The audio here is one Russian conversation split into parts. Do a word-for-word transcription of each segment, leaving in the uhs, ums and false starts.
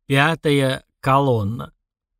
Пятая колонна.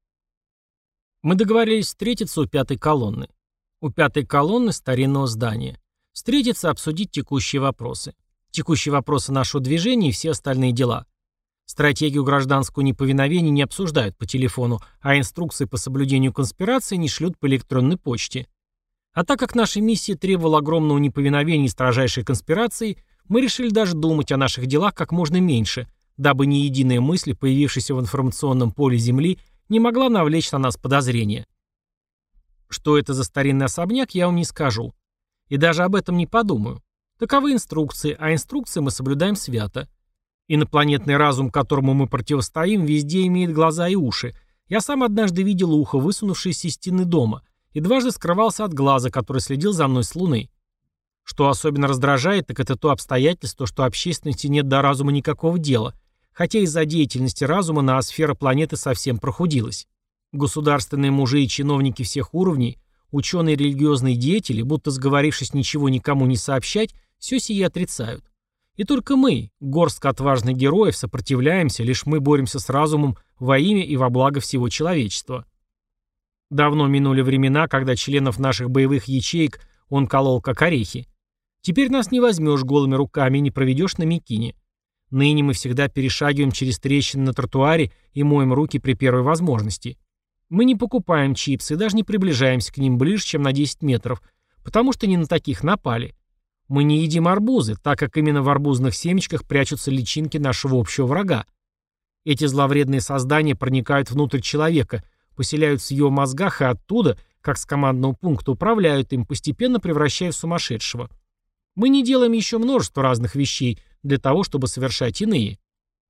Мы договорились встретиться у пятой колонны. У пятой колонны старинного здания. Встретиться, обсудить текущие вопросы. Текущие вопросы нашего движения и все остальные дела. Стратегию гражданского неповиновения не обсуждают по телефону, а инструкции по соблюдению конспирации не шлют по электронной почте. А так как наша миссия требовала огромного неповиновения и строжайшей конспирации, мы решили даже думать о наших делах как можно меньше, дабы ни единая мысль, появившаяся в информационном поле Земли, не могла навлечь на нас подозрения. Что это за старинный особняк, я вам не скажу. И даже об этом не подумаю. Таковы инструкции, а инструкции мы соблюдаем свято. Инопланетный разум, которому мы противостоим, везде имеет глаза и уши. Я сам однажды видел ухо, высунувшееся из стены дома, и дважды скрывался от глаза, который следил за мной с Луны. Что особенно раздражает, так это то обстоятельство, что общественности нет до разума никакого дела, хотя из-за деятельности разума ноосфера планеты совсем прохудилась. Государственные мужи и чиновники всех уровней, ученые и религиозные деятели, будто сговорившись ничего никому не сообщать, все сие отрицают. И только мы, горстка отважных героев, сопротивляемся, лишь мы боремся с разумом во имя и во благо всего человечества. Давно минули времена, когда членов наших боевых ячеек он колол как орехи. Теперь нас не возьмешь голыми руками и не проведешь на мякине. Ныне мы всегда перешагиваем через трещины на тротуаре и моем руки при первой возможности. Мы не покупаем чипсы и даже не приближаемся к ним ближе, чем на десять метров, потому что не на таких напали. Мы не едим арбузы, так как именно в арбузных семечках прячутся личинки нашего общего врага. Эти зловредные создания проникают внутрь человека, поселяются в его мозгах и оттуда, как с командного пункта, управляют им, постепенно превращая в сумасшедшего. Мы не делаем еще множество разных вещей для того, чтобы совершать иные.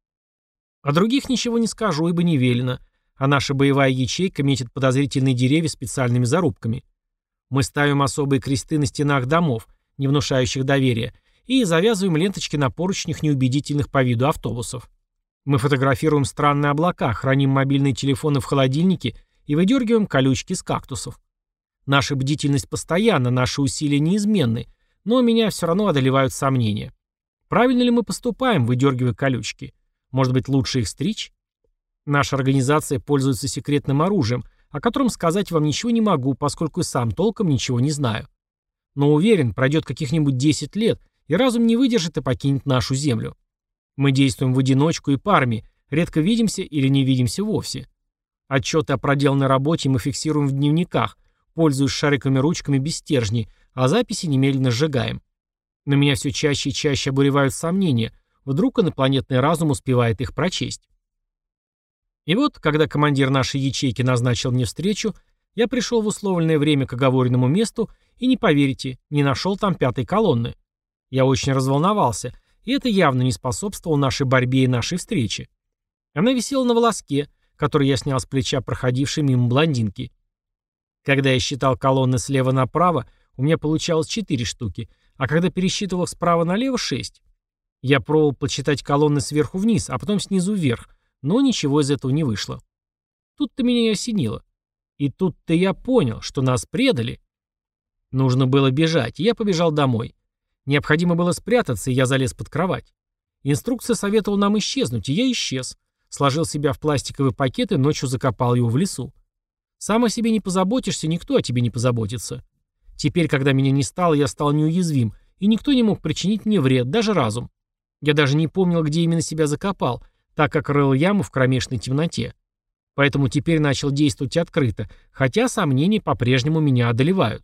О других ничего не скажу, ибо не велено, а наша боевая ячейка метит подозрительные деревья специальными зарубками. Мы ставим особые кресты на стенах домов, не внушающих доверия, и завязываем ленточки на поручнях неубедительных по виду автобусов. Мы фотографируем странные облака, храним мобильные телефоны в холодильнике и выдергиваем колючки с кактусов. Наша бдительность постоянна, наши усилия неизменны, но меня все равно одолевают сомнения. Правильно ли мы поступаем, выдергивая колючки? Может быть, лучше их стричь? Наша организация пользуется секретным оружием, о котором сказать вам ничего не могу, поскольку и сам толком ничего не знаю. Но уверен, пройдет каких-нибудь десять лет, и разум не выдержит и покинет нашу Землю. Мы действуем в одиночку и парами, редко видимся или не видимся вовсе. Отчеты о проделанной работе мы фиксируем в дневниках, пользуясь шариковыми-ручками без стержней, а записи немедленно сжигаем. Но меня все чаще и чаще обуревают сомнения, вдруг инопланетный разум успевает их прочесть. И вот, когда командир нашей ячейки назначил мне встречу, я пришел в условленное время к оговоренному месту и, не поверите, не нашел там пятой колонны. Я очень разволновался, и это явно не способствовало нашей борьбе и нашей встрече. Она висела на волоске, который я снял с плеча проходившей мимо блондинки. Когда я считал колонны слева направо, у меня получалось четыре штуки, а когда пересчитывал их справа налево — шесть. Я пробовал подсчитать колонны сверху вниз, а потом снизу вверх, но ничего из этого не вышло. Тут-то меня и осенило. И тут-то я понял, что нас предали. Нужно было бежать, и я побежал домой. Необходимо было спрятаться, и я залез под кровать. Инструкция советовала нам исчезнуть, и я исчез. Сложил себя в пластиковый пакет и ночью закопал его в лесу. Сам о себе не позаботишься, никто о тебе не позаботится. Теперь, когда меня не стало, я стал неуязвим, и никто не мог причинить мне вред, даже разум. Я даже не помнил, где именно себя закопал, так как рыл яму в кромешной темноте. Поэтому теперь начал действовать открыто, хотя сомнения по-прежнему меня одолевают.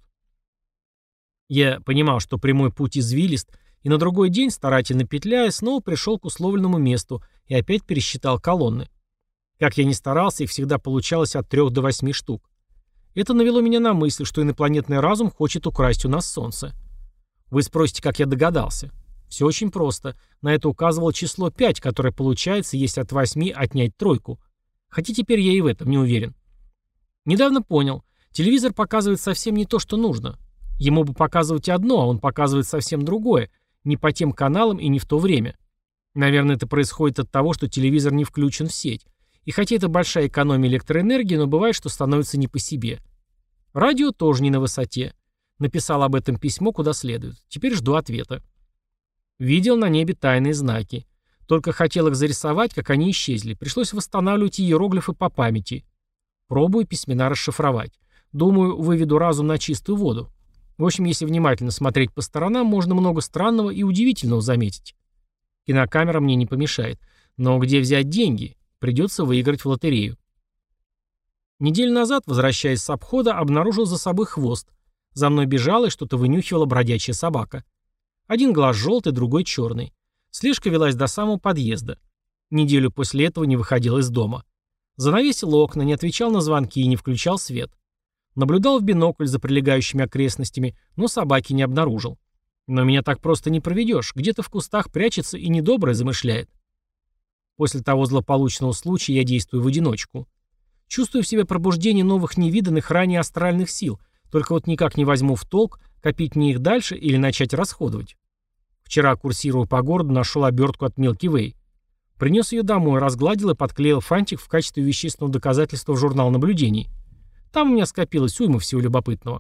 Я понимал, что прямой путь извилист, и на другой день, старательно петляя, снова пришел к условленному месту и опять пересчитал колонны. Как я ни старался, их всегда получалось от трех до восьми штук. Это навело меня на мысль, что инопланетный разум хочет украсть у нас Солнце. Вы спросите, как я догадался? Все очень просто. На это указывало число пять, которое получается, если от восьми отнять тройку. Хотя теперь я и в этом не уверен. Недавно понял. Телевизор показывает совсем не то, что нужно. Ему бы показывать одно, а он показывает совсем другое. Не по тем каналам и не в то время. Наверное, это происходит от того, что телевизор не включен в сеть. И хотя это большая экономия электроэнергии, но бывает, что становится не по себе. Радио тоже не на высоте. Написал об этом письмо куда следует. Теперь жду ответа. Видел на небе тайные знаки. Только хотел их зарисовать, как они исчезли. Пришлось восстанавливать иероглифы по памяти. Пробую письмена расшифровать. Думаю, выведу разум на чистую воду. В общем, если внимательно смотреть по сторонам, можно много странного и удивительного заметить. Кинокамера мне не помешает. Но где взять деньги? Придется выиграть в лотерею. Неделю назад, возвращаясь с обхода, обнаружил за собой хвост. За мной бежала и что-то вынюхивала бродячая собака. Один глаз желтый, другой черный. Слежка велась до самого подъезда. Неделю после этого не выходил из дома. Занавесил окна, не отвечал на звонки и не включал свет. Наблюдал в бинокль за прилегающими окрестностями, но собаки не обнаружил. Но меня так просто не проведешь. Где-то в кустах прячется и недоброе замышляет. После того злополучного случая я действую в одиночку. Чувствую в себе пробуждение новых невиданных ранее астральных сил, только вот никак не возьму в толк, копить мне их дальше или начать расходовать. Вчера, курсируя по городу, нашел обертку от Milky Way. Принес ее домой, разгладил и подклеил фантик в качестве вещественного доказательства в журнал наблюдений. Там у меня скопилось уйма всего любопытного.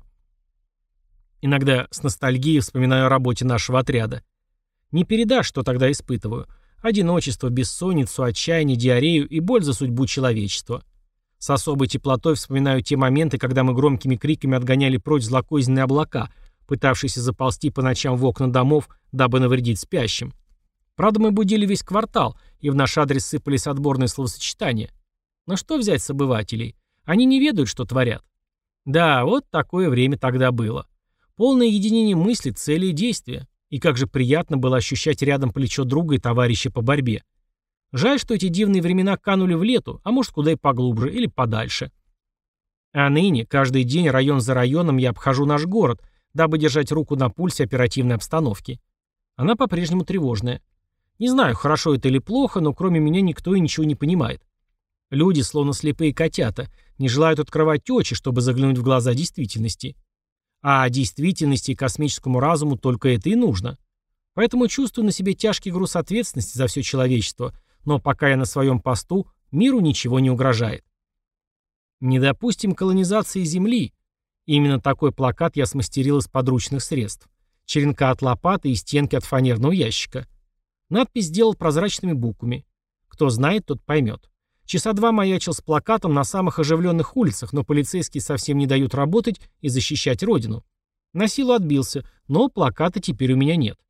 Иногда с ностальгией вспоминаю о работе нашего отряда. Не передашь, что тогда испытываю. Одиночество, бессонницу, отчаяние, диарею и боль за судьбу человечества. С особой теплотой вспоминаю те моменты, когда мы громкими криками отгоняли прочь злокозненные облака, пытавшиеся заползти по ночам в окна домов, дабы навредить спящим. Правда, мы будили весь квартал, и в наш адрес сыпались отборные словосочетания. Но что взять с обывателей? Они не ведают, что творят. Да, вот такое время тогда было. Полное единение мысли, цели и действия. И как же приятно было ощущать рядом плечо друга и товарища по борьбе. Жаль, что эти дивные времена канули в лету, а может, куда и поглубже или подальше. А ныне, каждый день, район за районом, я обхожу наш город, дабы держать руку на пульсе оперативной обстановки. Она по-прежнему тревожная. Не знаю, хорошо это или плохо, но кроме меня никто и ничего не понимает. Люди, словно слепые котята, не желают открывать очи, чтобы заглянуть в глаза действительности. А действительности и космическому разуму только это и нужно. Поэтому чувствую на себе тяжкий груз ответственности за все человечество, но пока я на своем посту, миру ничего не угрожает. Не допустим колонизации Земли. Именно такой плакат я смастерил из подручных средств. Черенка от лопаты и стенки от фанерного ящика. Надпись сделал прозрачными буквами. Кто знает, тот поймет. Часа два маячил с плакатом на самых оживленных улицах, но полицейские совсем не дают работать и защищать родину. На силу отбился, но плаката теперь у меня нет.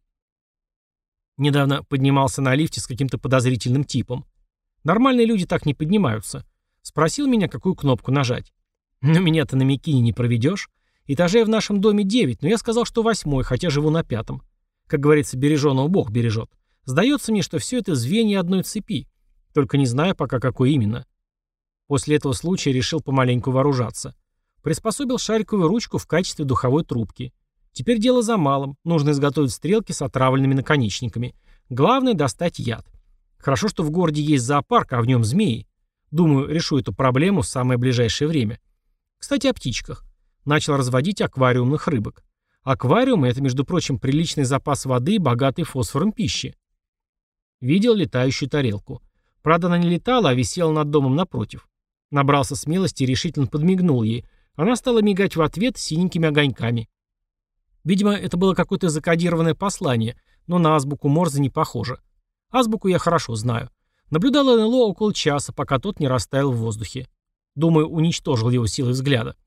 Недавно поднимался на лифте с каким-то подозрительным типом. Нормальные люди так не поднимаются. Спросил меня, какую кнопку нажать. Но меня-то на Микине не проведешь. Этажей в нашем доме девять, но я сказал, что восьмой, хотя живу на пятом. Как говорится, береженого Бог бережет. Сдается мне, что все это звенья одной цепи. Только не знаю пока, какой именно. После этого случая решил помаленьку вооружаться. Приспособил шариковую ручку в качестве духовой трубки. Теперь дело за малым. Нужно изготовить стрелки с отравленными наконечниками. Главное — достать яд. Хорошо, что в городе есть зоопарк, а в нем змеи. Думаю, решу эту проблему в самое ближайшее время. Кстати, о птичках. Начал разводить аквариумных рыбок. Аквариумы — это, между прочим, приличный запас воды и богатый фосфором пищи. Видел летающую тарелку. Правда, она не летала, а висела над домом напротив. Набрался смелости и решительно подмигнул ей. Она стала мигать в ответ синенькими огоньками. Видимо, это было какое-то закодированное послание, но на азбуку Морзе не похоже. Азбуку я хорошо знаю. Наблюдал эн эл о около часа, пока тот не растаял в воздухе. Думаю, уничтожил его силой взгляда.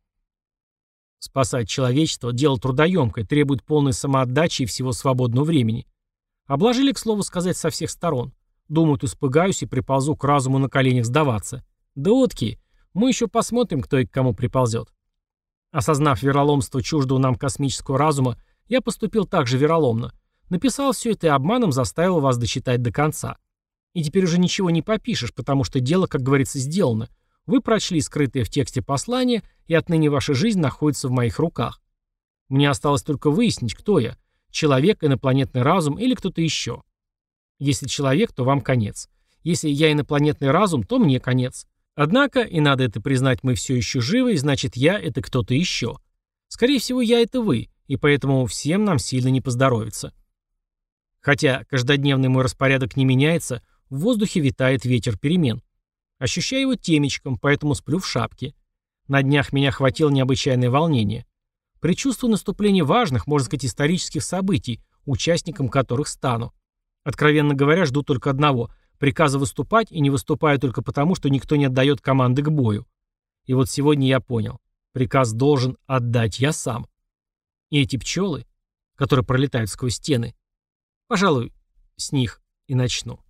Спасать человечество — дело трудоемкое, требует полной самоотдачи и всего свободного времени. Обложили, к слову сказать, со всех сторон. Думают, испугаюсь и приползу к разуму на коленях сдаваться. Да утки, мы еще посмотрим, кто и к кому приползет. Осознав вероломство чуждого нам космического разума, я поступил так же вероломно. Написал все это и обманом заставил вас дочитать до конца. И теперь уже ничего не попишешь, потому что дело, как говорится, сделано. Вы прочли скрытое в тексте послание, и отныне ваша жизнь находится в моих руках. Мне осталось только выяснить, кто я. Человек, инопланетный разум или кто-то еще. Если человек, то вам конец. Если я инопланетный разум, то мне конец. Однако, и надо это признать, мы все еще живы, и значит я — это кто-то еще. Скорее всего, я — это вы, и поэтому всем нам сильно не поздоровится. Хотя каждодневный мой распорядок не меняется, в воздухе витает ветер перемен. Ощущаю его темечком, поэтому сплю в шапке. На днях меня охватило необычайное волнение. Предчувствую наступление важных, можно сказать, исторических событий, участником которых стану. Откровенно говоря, жду только одного – приказа выступать, и не выступаю только потому, что никто не отдает команды к бою. И вот сегодня я понял. Приказ должен отдать я сам. И эти пчелы, которые пролетают сквозь стены, пожалуй, с них и начну.